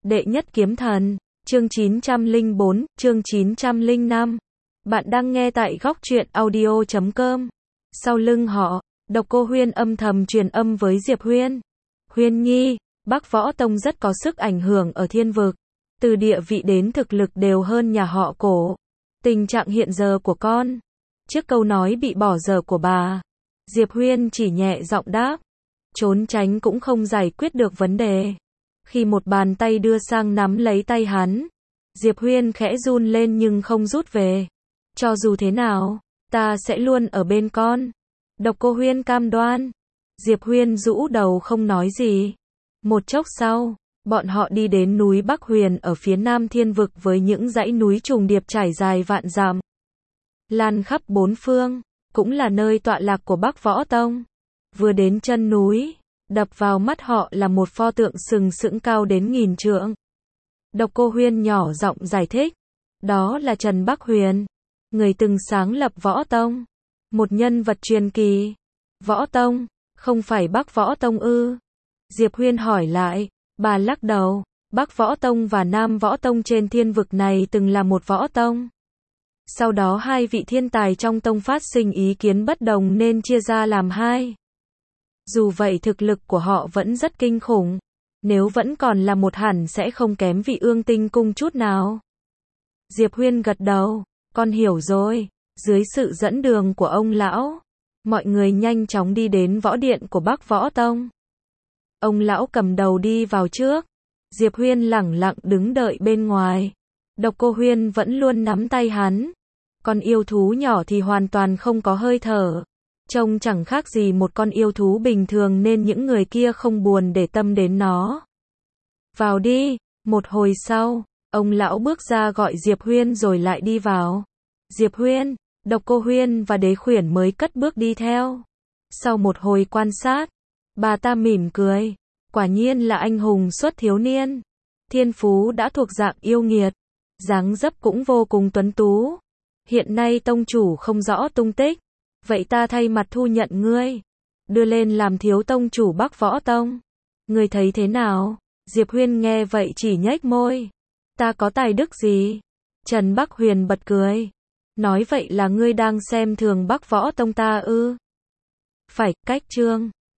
Đệ nhất kiếm thần, chương 904, chương 905. Bạn đang nghe tại góc truyện audio.com. Sau lưng họ, Độc Cô Huyên âm thầm truyền âm với Diệp Huyên. Huyên nhi, Bắc Võ Tông rất có sức ảnh hưởng ở thiên vực. Từ địa vị đến thực lực đều hơn nhà họ Cổ. Tình trạng hiện giờ của con. Trước câu nói bị bỏ dở của bà, Diệp Huyên chỉ nhẹ giọng đáp. Trốn tránh cũng không giải quyết được vấn đề. Khi một bàn tay đưa sang nắm lấy tay hắn, Diệp Huyên khẽ run lên nhưng không rút về. Cho dù thế nào, ta sẽ luôn ở bên con. Độc Cô Huyên cam đoan. Diệp Huyên rũ đầu không nói gì. Một chốc sau, bọn họ đi đến núi Bắc Huyền ở phía nam thiên vực với những dãy núi trùng điệp trải dài vạn dặm, lan khắp bốn phương, cũng là nơi tọa lạc của Bắc Võ Tông. Vừa đến chân núi, đập vào mắt họ là một pho tượng sừng sững cao đến 1000 trượng. Độc Cô Huyên nhỏ giọng giải thích, đó là Trần Bắc Huyền, người từng sáng lập Võ Tông, một nhân vật truyền kỳ. Võ Tông, không phải Bắc Võ Tông ư? Diệp Huyên hỏi lại. Bà lắc đầu, Bắc Võ Tông và Nam Võ Tông trên thiên vực này từng là một võ tông. Sau đó hai vị thiên tài trong tông phát sinh ý kiến bất đồng nên chia ra làm hai. Dù vậy thực lực của họ vẫn rất kinh khủng. Nếu vẫn còn là một hẳn sẽ không kém vị Ương Tinh Cung chút nào. Diệp Huyên gật đầu, con hiểu rồi. Dưới sự dẫn đường của ông lão, mọi người nhanh chóng đi đến võ điện của Bắc Võ Tông. Ông lão cầm đầu đi vào trước. Diệp Huyên lẳng lặng đứng đợi bên ngoài. Độc Cô Huyên vẫn luôn nắm tay hắn. Con yêu thú nhỏ thì hoàn toàn không có hơi thở. Trông chẳng khác gì một con yêu thú bình thường nên những người kia không buồn để tâm đến nó. Vào đi. Một hồi sau, ông lão bước ra gọi Diệp Huyên rồi lại đi vào. Diệp Huyên, Độc Cô Huyên và Đế Khuyển mới cất bước đi theo. Sau một hồi quan sát, bà ta mỉm cười. Quả nhiên là anh hùng xuất thiếu niên. Thiên phú đã thuộc dạng yêu nghiệt. Dáng dấp cũng vô cùng tuấn tú. Hiện nay tông chủ không rõ tung tích. Vậy ta thay mặt thu nhận ngươi, đưa lên làm thiếu tông chủ Bắc Võ Tông. Ngươi thấy thế nào? Diệp Huyên nghe vậy chỉ nhếch môi. Ta có tài đức gì? Trần Bắc Huyền bật cười. Nói vậy là ngươi đang xem thường Bắc Võ Tông ta ư? Phải, cách chương.